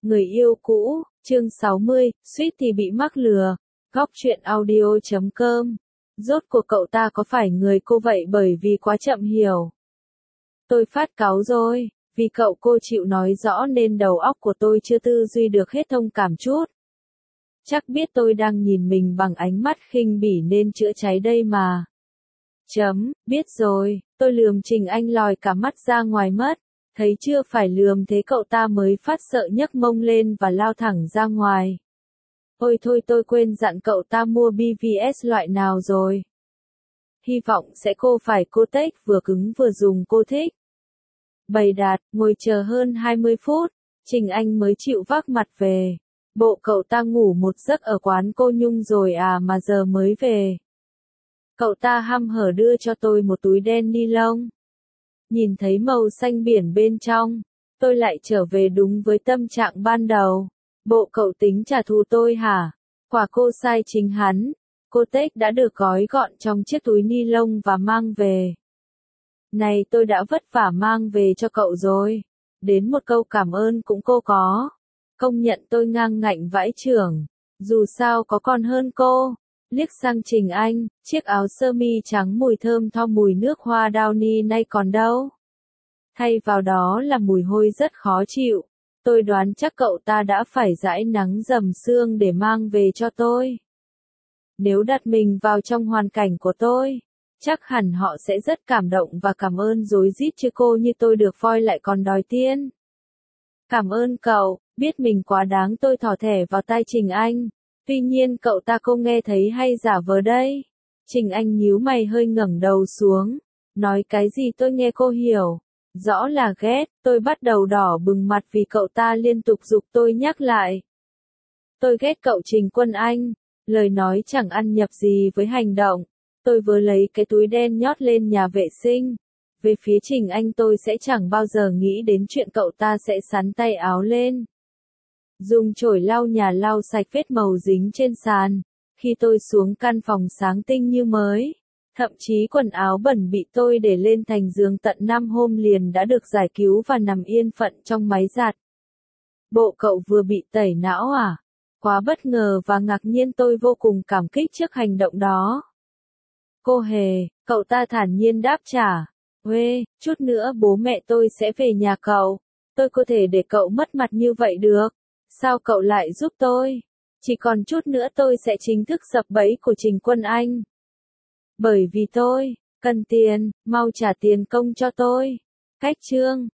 Người yêu cũ, chương 60, suýt thì bị mắc lừa. Góc truyện audio.com. Rốt cuộc cậu ta có phải người cô vậy bởi vì quá chậm hiểu. Tôi phát cáu rồi, vì cậu cô chịu nói rõ nên đầu óc của tôi chưa tư duy được hết thông cảm chút. Chắc biết tôi đang nhìn mình bằng ánh mắt khinh bỉ nên chữa cháy đây mà. Biết rồi, tôi lườm Trình Anh lòi cả mắt ra ngoài mất. Thấy chưa phải lườm thế cậu ta mới phát sợ nhấc mông lên và lao thẳng ra ngoài. Ôi thôi tôi quên dặn cậu ta mua BVS loại nào rồi. Hy vọng sẽ cô phải Cortex vừa cứng vừa dùng cô thích. Bày đạt, ngồi chờ hơn 20 phút, Trình Anh mới chịu vác mặt về. Bộ cậu ta ngủ một giấc ở quán cô Nhung rồi à mà giờ mới về. Cậu ta hăm hở đưa cho tôi một túi đen ni lông. Nhìn thấy màu xanh biển bên trong, tôi lại trở về đúng với tâm trạng ban đầu. Bộ cậu tính trả thù tôi hả? Quả cô sai chính hắn. Cortex đã được gói gọn trong chiếc túi ni lông và mang về. Này tôi đã vất vả mang về cho cậu rồi. Đến một câu cảm ơn cũng cô có. Công nhận tôi ngang ngạnh vãi chưởng. Dù sao có còn hơn cô. Liếc sang Trình Anh, chiếc áo sơ mi trắng mùi thơm tho mùi nước hoa Downy nay còn đâu. Thay vào đó là mùi hôi rất khó chịu. Tôi đoán chắc cậu ta đã phải dãi nắng dầm sương để mang về cho tôi. Nếu đặt mình vào trong hoàn cảnh của tôi, chắc hẳn họ sẽ rất cảm động và cảm ơn rối rít chứ cô như tôi được voi lại còn đòi tiền. Cảm ơn cậu, biết mình quá đáng tôi thỏ thẻ vào tai Trình Anh. Tuy nhiên cậu ta không nghe thấy hay giả vờ đây. Trình Anh nhíu mày hơi ngẩng đầu xuống. Nói cái gì tôi nghe cô hiểu. Rõ là ghét, tôi bắt đầu đỏ bừng mặt vì cậu ta liên tục giục tôi nhắc lại. Tôi ghét cậu Trình Quân Anh. Lời nói chẳng ăn nhập gì với hành động. Tôi vừa lấy cái túi đen nhót lên nhà vệ sinh. Về phía Trình Anh tôi sẽ chẳng bao giờ nghĩ đến chuyện cậu ta sẽ xắn tay áo lên. Dùng chổi lau nhà lau sạch vết màu dính trên sàn. Khi tôi xuống căn phòng sáng tinh như mới. Thậm chí quần áo bẩn bị tôi để lên thành giường tận 5 hôm liền đã được giải cứu và nằm yên phận trong máy giặt. Bộ cậu vừa bị tẩy não à? Quá bất ngờ và ngạc nhiên tôi vô cùng cảm kích trước hành động đó. Cô hề, cậu ta thản nhiên đáp trả. Uê, chút nữa bố mẹ tôi sẽ về nhà cậu. Tôi có thể để cậu mất mặt như vậy được. Sao cậu lại giúp tôi? Chỉ còn chút nữa tôi sẽ chính thức sập bẫy của Trình Quân Anh. Bởi vì tôi cần tiền, mau trả tiền công cho tôi. Cách chương